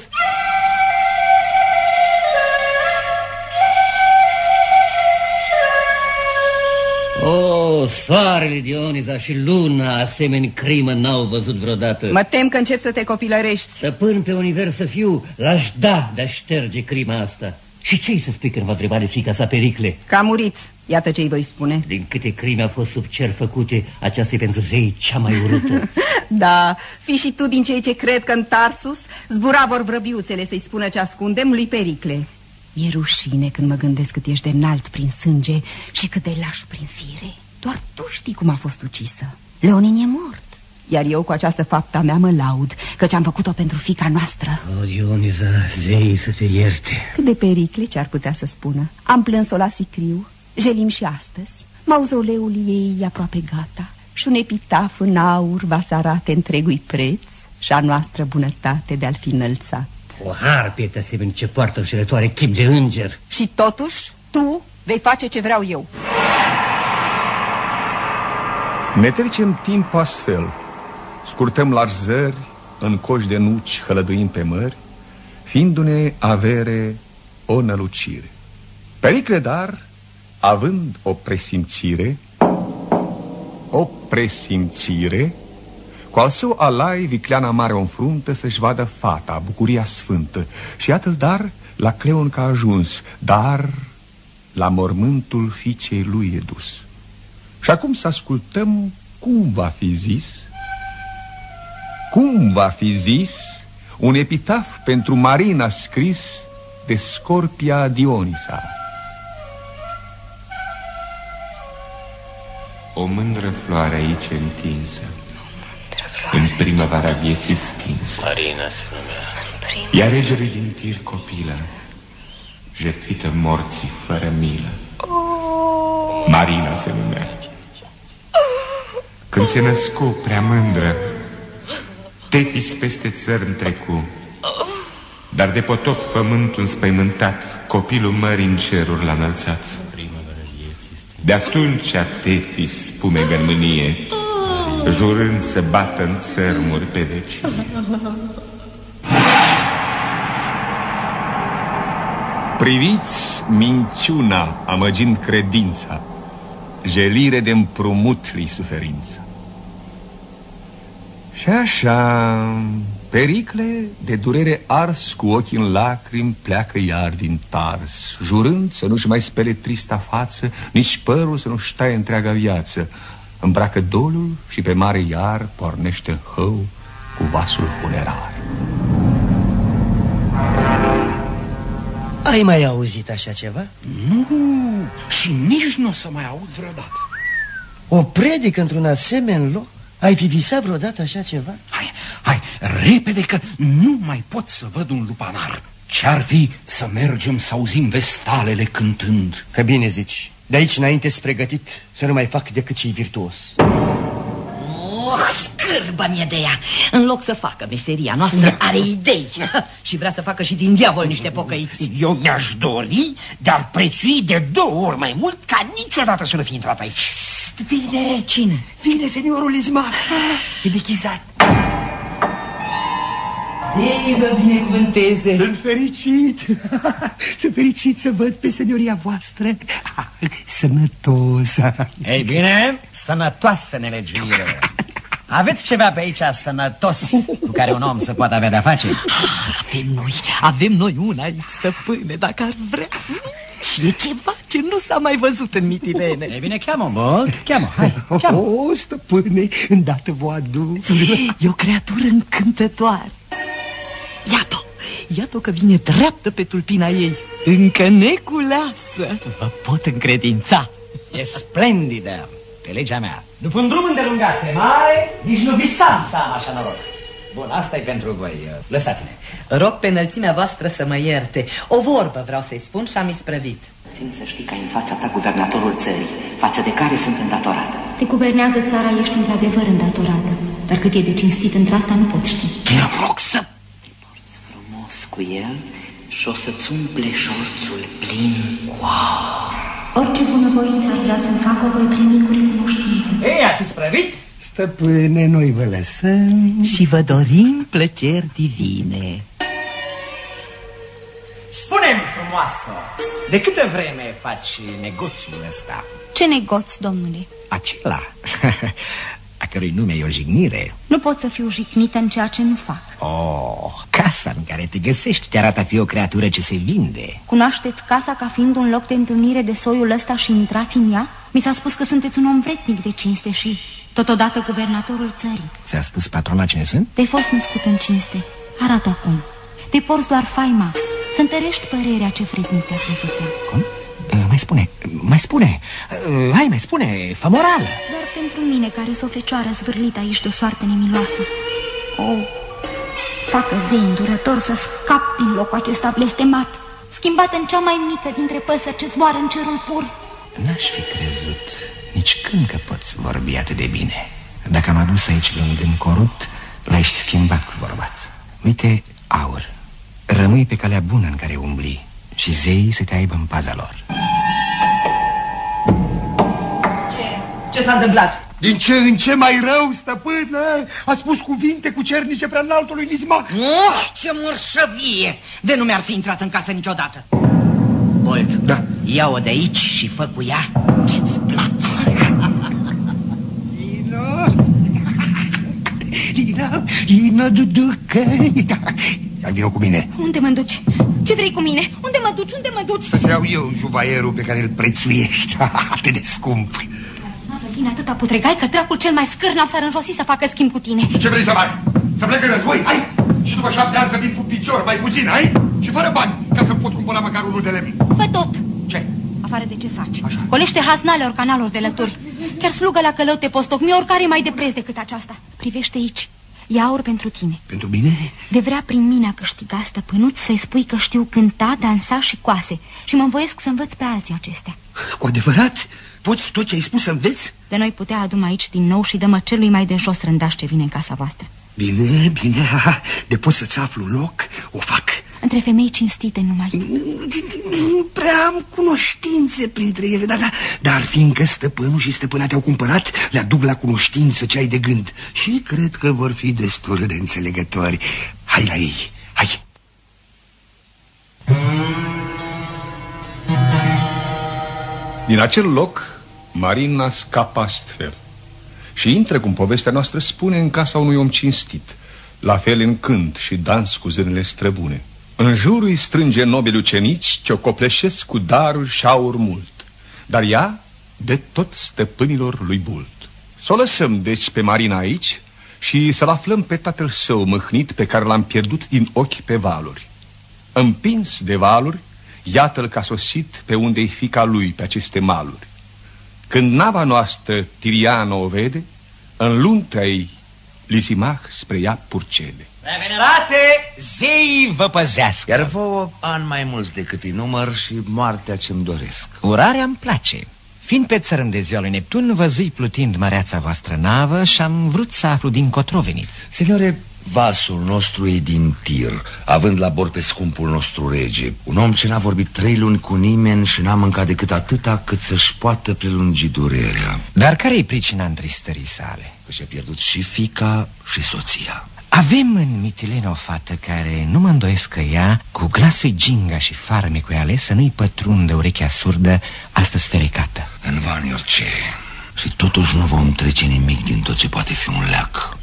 O, soarele, Dioniza și luna, asemeni crimă n-au văzut vreodată. Mă tem că încep să te copilărești. Stăpân pe univers să fiu, l-aș da de-a șterge crima asta. Și ce-i să spui când va întreba de fiica sa Pericle? Că a murit, iată ce-i voi spune. Din câte crime au fost sub cer făcute, aceasta e pentru zei cea mai urâtă. Da, fii și tu din cei ce cred că în Tarsus zbura vor vrăbiuțele să-i spună ce ascundem lui Pericle. Mi-e rușine când mă gândesc cât ești de înalt prin sânge și cât de laș prin fire. Doar tu știi cum a fost ucisă. Leonin e mort. Iar eu cu această faptă mea mă laud, căci am făcut-o pentru fiica noastră. O, Dioniza, zei să te ierte. Cât de Pericle ce-ar putea să spună. Am plâns-o la sicriu, jelim și astăzi. Mauzoleul ei e aproape gata și un epitaf în aur va să arate întregui preț și a noastră bunătate de a-l fi înălțat. O harpie te asemeni ce poartă înșelătoare chip de înger. Și totuși, tu vei face ce vreau eu. Ne trecem timp astfel. Scurtăm la zări, în coși de nuci hălăduim pe mări, fiindu-ne avere o nălucire. Pericle, dar, având o presimțire, cu al său alai vicleana mare o înfruntă să-și vadă fata, bucuria sfântă. Și iată-l dar la Cleon că a ajuns, dar la mormântul fiicei lui e dus. Și acum să ascultăm cum va fi zis. Cum va fi zis un epitaf pentru Marina scris de Scorpia Dionisa. O mândră floare aici întinsă, în primăvara vieții stinsă. Marina se numea. Ea regelui din tir copilă, jertfită morții fără milă. Marina se numea. Când se născu prea mândră, Tetis peste țări trecu, dar de potop pământul înspăimântat, copilul mării în ceruri l-a înălțat. De atunci Tetis spume în mânie, jurând să bată în țărmuri pe vecie. Priviți minciuna amăgind credința, jelire de împrumut li suferință. Și așa, Pericle, de durere ars, cu ochii în lacrimi, pleacă iar din Tars, jurând să nu-și mai spele trista față, nici părul să nu-și taie întreaga viață. Îmbracă dolul și pe mare iar pornește în hău cu vasul funerar. Ai mai auzit așa ceva? Nu, și nici nu o să mai aud vreodată. O predică într-un asemenea loc? Ai fi visat vreodată așa ceva? Hai, repede că nu mai pot să văd un lupanar. Ce-ar fi să mergem să auzim vestalele cântând? Că bine zici. De aici înainte-s pregătit să nu mai fac decât ce-i virtuos. Scârbă-mi de ea. În loc să facă meseria noastră, are idei. Și vrea să facă și din diavol niște pocăiți. Eu mi-aș dori, dar prețui de 2 ori mai mult ca niciodată să nu fi intrat aici. Vine. Cine? Vine seniorul Ismar. E dechizat. Ei, vă binecuvânteze. Sunt fericit. Sunt fericit să văd pe senioria voastră sănătos. Ei bine, sănătoasă nelegiuire. Aveți ceva pe aici sănătos cu care un om să poată avea de-a face? Avem noi una aici, stăpâne, dacă ar vrea. Și e ceva ce nu s-a mai văzut în Mitilene. Ei bine, cheamă, bă, cheamă, hai, cheamă. O, stăpâne, îndată vă aduc. E o creatură încântătoare. Iată că vine dreaptă pe tulpina ei, încă neculeasă. Vă pot încredința. E splendidă, pe legea mea. După un drum îndelungat pe mare, nici nu visam să am așa noroc. Bun, asta e pentru voi, lăsați-ne. Rog pe înălțimea voastră să mă ierte. O vorbă vreau să-i spun și am isprăvit. Țin să știi că ai în fața ta guvernatorul țării, față de care sunt îndatorată. Te guvernează țara, ești într-adevăr îndatorată. Dar cât e de cinstit într-asta nu pot ști. Te rog să... Te porți frumos cu el și o să-ți umple șorțul plin cu aur. Orice bunăvoință ar vrea să-mi fac, o voi primi cu recunoștință. Ei, ați isprăvit? Stăpâne, noi vă lăsăm și vă dorim plăceri divine. Spune-mi, frumoasă, de câtă vreme faci negoțul ăsta? Ce negoț, domnule? Acela, a cărui nume e o jignire. Nu pot să fiu jignită în ceea ce nu fac. Oh, casa în care te găsești te arată a fi o creatură ce se vinde. Cunoașteți casa ca fiind un loc de întâlnire de soiul ăsta și intrați în ea? Mi s-a spus că sunteți un om vretnic de cinste și totodată guvernatorul țării. Ți-a spus patrona cine sunt? Te-ai fost născut în cinste. Arată acum. Te porți doar faima. Să întărești părerea ce vretnic te-a crezut. Cum? Mai spune. Hai, mai spune, fă morală. Doar pentru mine, care sunt o fecioară zvârlită aici de o soartă nemiloasă. Oh, facă zei îndurător să scap din locul acesta blestemat, schimbat în cea mai mică dintre păsări ce zboară în cerul pur. N-aș fi crezut nici când că poți vorbi atât de bine. Dacă am adus aici un gând corupt, l-ai și schimbat cu vorbați. Uite, aur, rămâi pe calea bună în care umbli și zeii să te aibă în paza lor. Ce s-a întâmplat? Din ce în ce mai rău, stăpână. A spus cuvinte cucernice prea înaltului Nismac. Ce mărșăvie! De nu mi-ar fi intrat în casă niciodată. Bolt, da. Ia-o de aici și fă cu ea ce-ți place. Ino, duducă. Hai, vină cu mine. Unde mă duci? Ce vrei cu mine? Unde mă duci? Unde mă duci? Să-ți iau eu juvaierul pe care îl prețuiești. Atât de scump. Tine atâta putregai că dracul cel mai scârnav s-ar înjosi să facă schimb cu tine. Și ce vrei să faci? Să plec în război? Hai! Și după 7 ani să vin cu picior, mai puțin, hai? Și fără bani, ca să pot cumpăra măcar unul de lemn. Fă tot. Ce? Afară de ce faci? Așa. Colește haznale ori canaluri de lături. Chiar slugă la călău te postocni, oricare e mai de preț decât aceasta. Privește aici. E aur pentru tine. Pentru mine? De vrea prin mine a câștiga stăpânuț să-i spui că știu cânta, dansa și coase. Și mă învoiesc să învăț pe alții acestea. Cu adevărat? Poți tot ce ai spus să înveți? De noi putea adu aici din nou și dă-mă celui mai de jos rândaș ce vine în casa voastră. Bine, bine, de pot să-ți aflu loc, o fac. Între femei cinstite numai. Nu prea am cunoștințe printre ele, dar fiindcă stăpânul și stăpâna te-au cumpărat, le aduc la cunoștință ce ai de gând. Și cred că vor fi destul de înțelegători. Hai la ei, hai! Din acel loc, Marina scapă astfel și intră, cum povestea noastră spune, în casa unui om cinstit, la fel în cânt și dans cu zânele străbune. În jurul îi strânge nobili ucenici ce o copleșesc cu daruri și aur mult, dar ea de tot stăpânilor lui Bult. Să o lăsăm deci pe Marina aici și să-l aflăm pe tatăl său mâhnit pe care l-am pierdut din ochi pe valuri. Împins de valuri, iată-l că a sosit pe unde-i fiica lui pe aceste maluri. Când nava noastră Tiriana o vede, în luntea ei Lisimach spre ea purcele. Venerate, zeii vă păzească. Iar vouă ani mai mulți decât îi număr și moartea ce-mi doresc. Urarea îmi place. Fiind pe țărân de ziua lui Neptun, văzui plutind măreața voastră navă și am vrut să aflu din cotro veniți. Seniore, vasul nostru e din Tir, având la bord pe scumpul nostru rege, un om ce n-a vorbit 3 luni cu nimeni și n-a mâncat decât atâta cât să-și poată prelungi durerea. Dar care-i pricina întristării sale? Că și-a pierdut și fiica și soția. Avem în Mitilene o fată care nu mă îndoiesc că ea, cu glasul ginga și farmecul ales, să nu-i pătrundă urechea surdă astăzi ferecată. În vani orice. Și totuși nu vom trece nimic din tot ce poate fi un leac.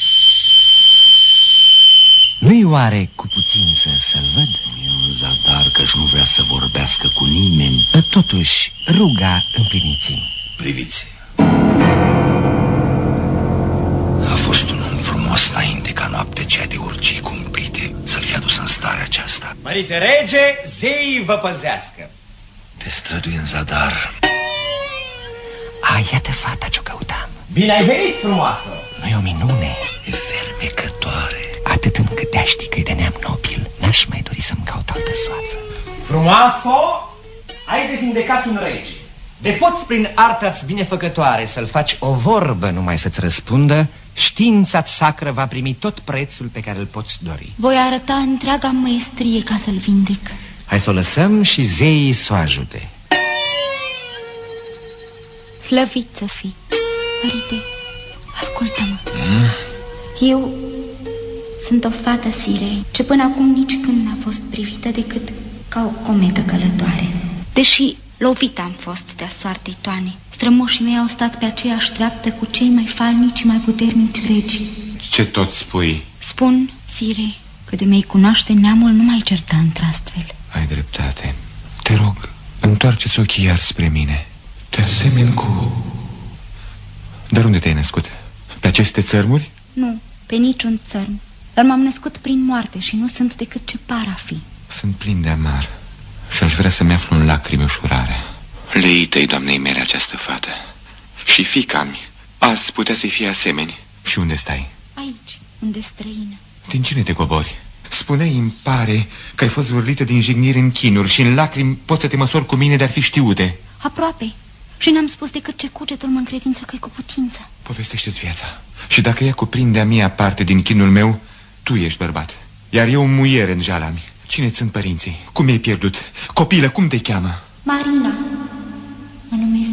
Nu-i oare cu putință să-l văd? E un zadar că-și nu vrea să vorbească cu nimeni. Totuși, ruga împliniți-mi. Priviți. A fost un om frumos înainte ca noapte cea de urgii cumplite să-l fi adus în starea aceasta. Mărite rege, zeii vă păzească. Te strădui în zadar. Iată fata ce-o căutam. Bine ai venit, frumoasă. Nu-i o minune? E fermecătoare. Atât încât de-a ști că e de neam nobil, n-aș mai dori să-mi caut altă soață. Frumoasă, ai de vindecat un rege. De poți prin arta-ți binefăcătoare să-l faci o vorbă numai să-ți răspundă, știința-ți sacră va primi tot prețul pe care îl poți dori. Voi arăta întreaga măestrie ca să-l vindec. Hai să o lăsăm și zeii să o ajute. Slăvit să fii. Mărite, ascultă-mă. Eu sunt o fată, sire, ce până acum nici când n-a fost privită decât ca o cometă călătoare. Deși lovită am fost de-a soartei toane, strămoșii mei au stat pe aceeași treaptă cu cei mai falnici și mai puternici regi. Ce tot spui? Spun, sire, că de mei cunoaște neamul nu mai certa într-astfel. Ai dreptate. Te rog, întoarceți ochii iar spre mine. Te asemeni cu... Dar unde te-ai născut? Pe aceste țărmuri? Nu, pe niciun țărm. Dar m-am născut prin moarte și nu sunt decât ce par a fi. Sunt plin de amar și aș vrea să-mi aflu în lacrimi ușurarea. Leitei doamnei mele această fată. Și fiica-mi, azi putea să-i fie asemeni. Și unde stai? Aici, unde străină. Din cine te cobori? Spune-i, îmi pare că ai fost zvârlită din jigniri în chinuri și în lacrimi poți să te măsori cu mine, dar fi știute. Aproape. Și n-am spus decât ce cugetul mă încredință că-i cu putință. Povestește-ți viața. Și dacă ea cuprinde a mia parte din chinul meu, tu ești bărbat, iar eu muiere în jala-mi. Cine-ți sunt părinții? Cum i-ai pierdut? Copilă, cum te cheamă? Marina. Mă numesc.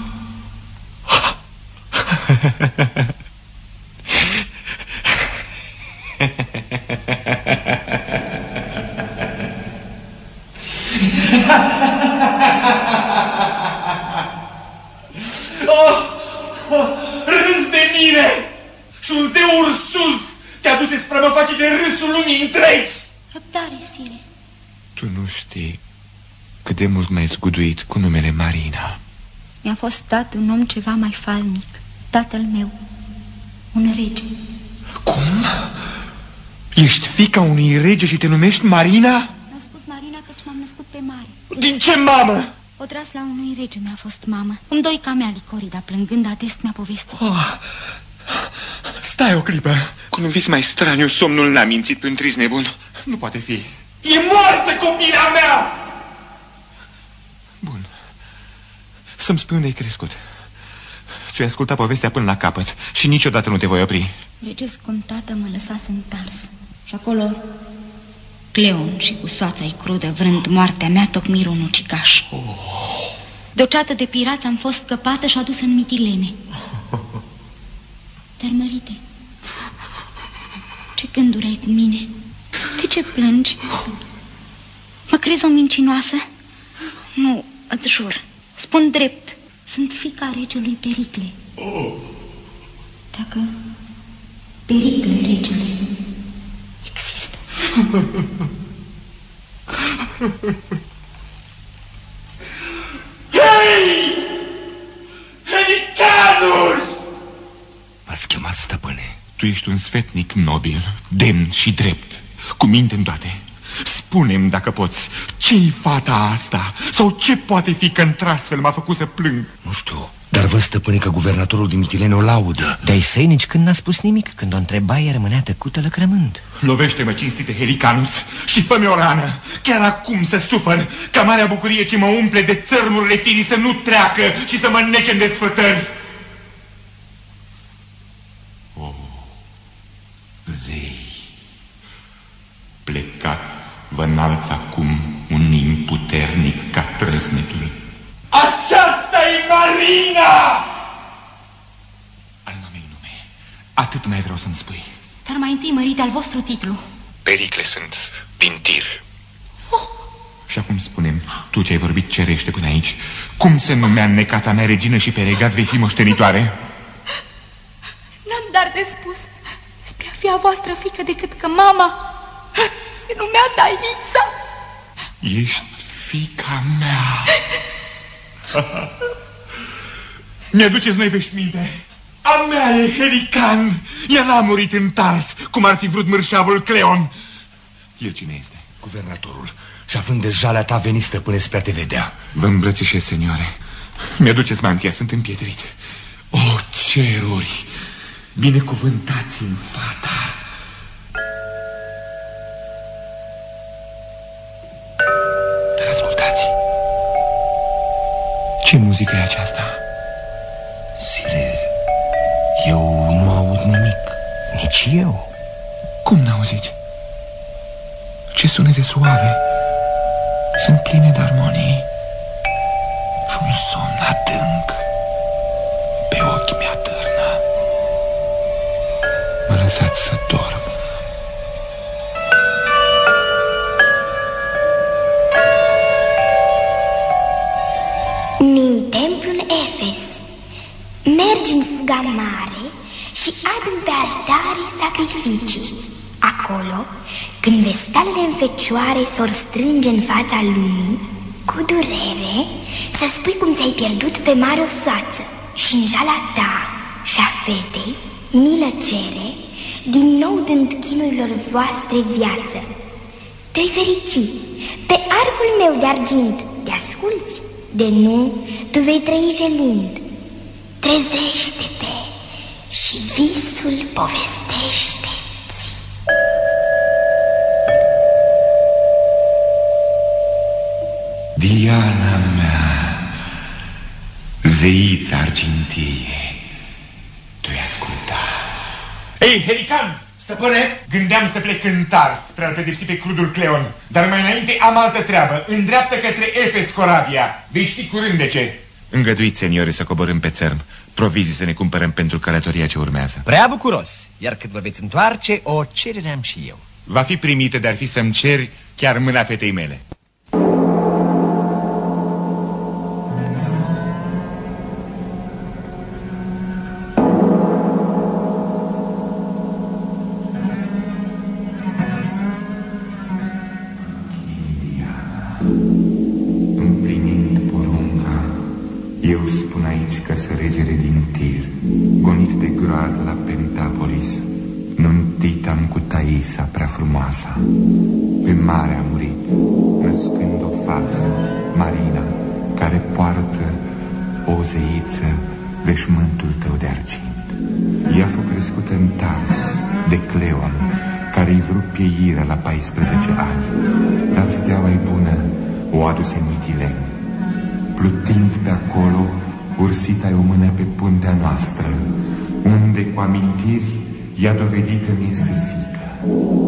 Râs de mine! Și un zeu ursus te-a dus spre mă face de râsul lumii întregi! Răbdare, sire. Tu nu știi cât de mult m-ai zguduit cu numele Marina. Mi-a fost dat un om ceva mai falnic. Tatăl meu. Un rege. Cum? Ești fiica unui rege și te numești Marina? Mi-au spus Marina căci m-am născut pe mare. Din ce mamă? Odras la unui rege mi-a fost mamă. Îmi doi ca mea Licorida, plângând adest mi-a povestit. Stai o clipă. Cu un vis mai straniu, somnul n-a mințit pe un triz nebun. Nu poate fi. E moartă copila mea! Bun. Să-mi spui unde ai crescut. Ți-ai ascultat povestea până la capăt și niciodată nu te voi opri. Regesc cum tată mă lăsase în Tars. Și acolo Cleon și cu soața-i crudă, vrând moartea mea, tocmir un ucigaș. De o ceată de pirați am fost scăpată și adusă în Mitilene. Dar, mărite, ce gânduri ai cu mine? De ce plângi? Mă crezi o mincinoasă? Nu, îți jur, spun drept. Sunt fiica regelui Pericle. Dacă Pericle, regele, există. Hei! Helicanus! M-ați chemat, stăpâne. Tu ești un sfetnic nobil, demn și drept, cu minte în toate. Spune-mi, dacă poți, ce-i fata asta? Sau ce poate fi că într-astfel m-a făcut să plâng? Nu știu, Dar vă, stăpâne, că guvernatorul din Mitilene o laudă. De-ai săi nici când n-a spus nimic. Când o întreba, ea rămânea tăcută lăcrămând. Lovește-mă, cinstite Helicanus, și fă-mi o rană. Chiar acum să sufăr, ca marea bucurie ce mă umple de țărmurile firii să nu treacă și să mă nece în desfătări. O, zei, plecat vă înalți acum un nim puternic ca trăsnetul. Aceasta-i Marina! Al mamei nume, atât mai vreau să-mi spui. Dar mai întâi, mărite, al vostru titlu. Pericle sunt, din Tir. Și acum spune-mi, tu ce ai vorbit cerește până aici, cum se numea necata mea regină și pe regat vei fi moștenitoare? N-am dar de spus spre a fi a voastră fică decât că mama se numea Taița. Ești fiica mea. Mi-aduceți noi veșminte. A mea e Helican. Ea n-a murit în Tars, cum ar fi vrut mârșavul Cleon. El cine este? Guvernatorul. Și având de jalea ta veni, stăpâne, spre a te vedea. Vă îmbrățișez, senioare. Mi-aduceți mantia, sunt împietrit. O, ceruri, binecuvântați-mi fata. Dar ascultați. Ce muzică e aceasta? Sire, eu nu aud nimic. Nici eu. Cum n-auziți? Ce sunete suave. Sunt pline de armonii și un somn adânc pe ochii mea târnă. Mă lăsați să dorm. Min templu în Efes. Mergi în fuga mare și adu pe altare sacrificii. Acolo, când vestalele în fecioare s-or strânge în fața lumii, cu durere, să spui cum ți-ai pierdut pe mare o soață și în jala ta și a fetei, milă cere, din nou dând chinurilor voastre viață. Te-ai ferici, pe arcul meu de argint, te asculți? De nu, tu vei trăi gelind. Trezește-te și visul povestește. Diana mea, zeița argintie, tu-i asculta. Ei, Helican, stăpâne, gândeam să plec în Tars spre a-l pedepsi pe crudul Cleon, dar mai înainte am altă treabă. Îndreaptă către Efes corabia. Vei ști curând de ce. Îngăduiți, seniore, să coborâm pe țărm. Provizii să ne cumpărăm pentru călătoria ce urmează. Prea bucuros. Iar cât vă veți întoarce, o cerere am și eu. Va fi primită, dar fi să-mi ceri chiar mâna fetei mele. Eu spun aici că regele din Tir, gonit de groază la Pentapolis, nuntit-am cu Thaisa prea frumoasa. Pe mare a murit, născând o fată, Marina, care poartă o zeiță veșmântul tău de argint. Ea a fost crescută în Tars de Cleon, care-i vrut pieirea la 14 ani, dar steaua-i bună o aduse în Mitilen. Plutind pe acolo, ursita-i o mână pe puntea noastră, unde cu amintiri i-a dovedit că mi-este fiică.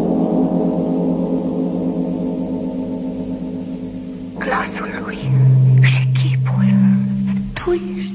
Glasul lui și chipul. Tu ești,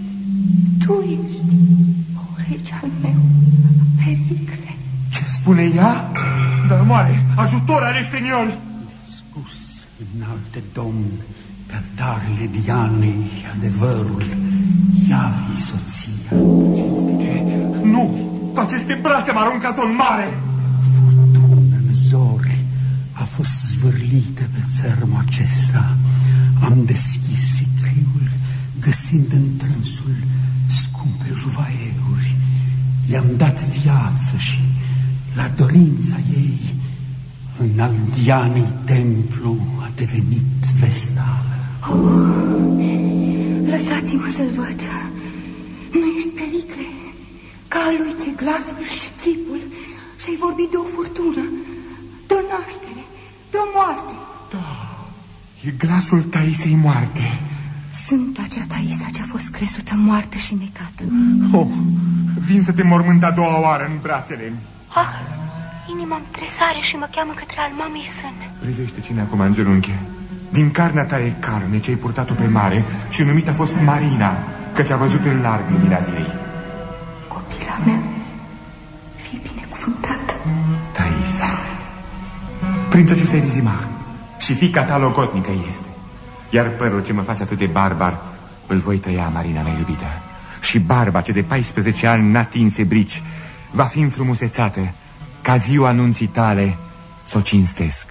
o rege al meu, Pericle. Ce spune ea? Dar moare, ajutor, Alexeniol! De spus, înalte domn, pe altarele Dianei, adevărul, ia-vi soția. Cinstite, nu! Cu aceste brațe m-a aruncat-o în mare! Furtună în zori a fost zvârlită pe țărmul acesta. Am deschis sicriul, găsind în trânsul scumpe juvaieruri. I-am dat viață și, la dorința ei, în al Dianei templu a devenit vestală. Lăsați-mă să-l văd. Nu ești Pericle? Ca al lui ți-e glasul și chipul și ai vorbit de o furtună, de o naștere, de o moarte. Da, e glasul Taisei moarte. Sunt acea Taisa ce a fost cresută moartă și necată. Oh, vin să te mormânt a doua oară în brațele. Ah, inima-mi tresare și mă cheamă către al mamei sân. Privește cine acum în genunchi. Din carnea ta e carne ce ai purtat-o pe mare și numită a fost Marina, căci a văzut în larg lumina zilei. Copila mea, fii binecuvântată. Taisa, prințesei Rizimah, și fiica ta logotnică este. Iar părul ce mă face atât de barbar îl voi tăia, Marina mea iubită. Și barba ce de 14 ani n-a tinse brici va fi înfrumusețată, ca ziua anunții tale s-o cinstesc.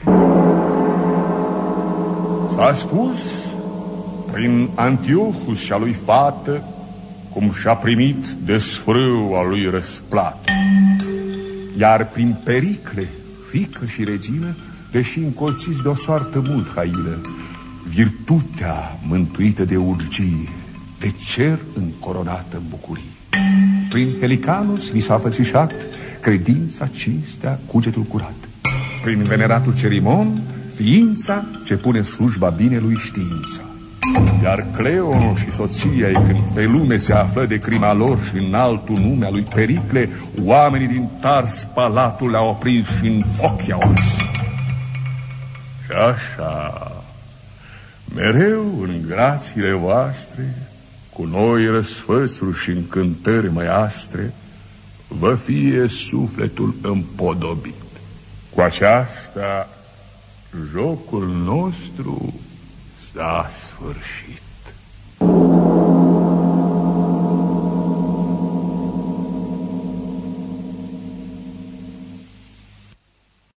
S-a spus prin Antiochus și a lui fată cum și-a primit desfrâu al lui răsplată. Iar prin Pericle, fiică și regină, deși încolțiți de o soartă mult hailă, virtutea mântuită de urgie, de cer încoronată în bucurie. Prin Helicanus li s-a fățișat credința, cinstea, cugetul curat. Prin veneratul Cerimon, ființa ce pune slujba binelui știința. Iar Cleon și soția ei, când pe lume se află de crima lor și în altul nume a lui Pericle, oamenii din Tars palatul le-au aprins și în foc i-au ars. Și așa, mereu în grațiile voastre, cu noi răsfățuri și încântări măiastre, vă fie sufletul împodobit. Cu aceasta, jocul nostru s-a sfârșit.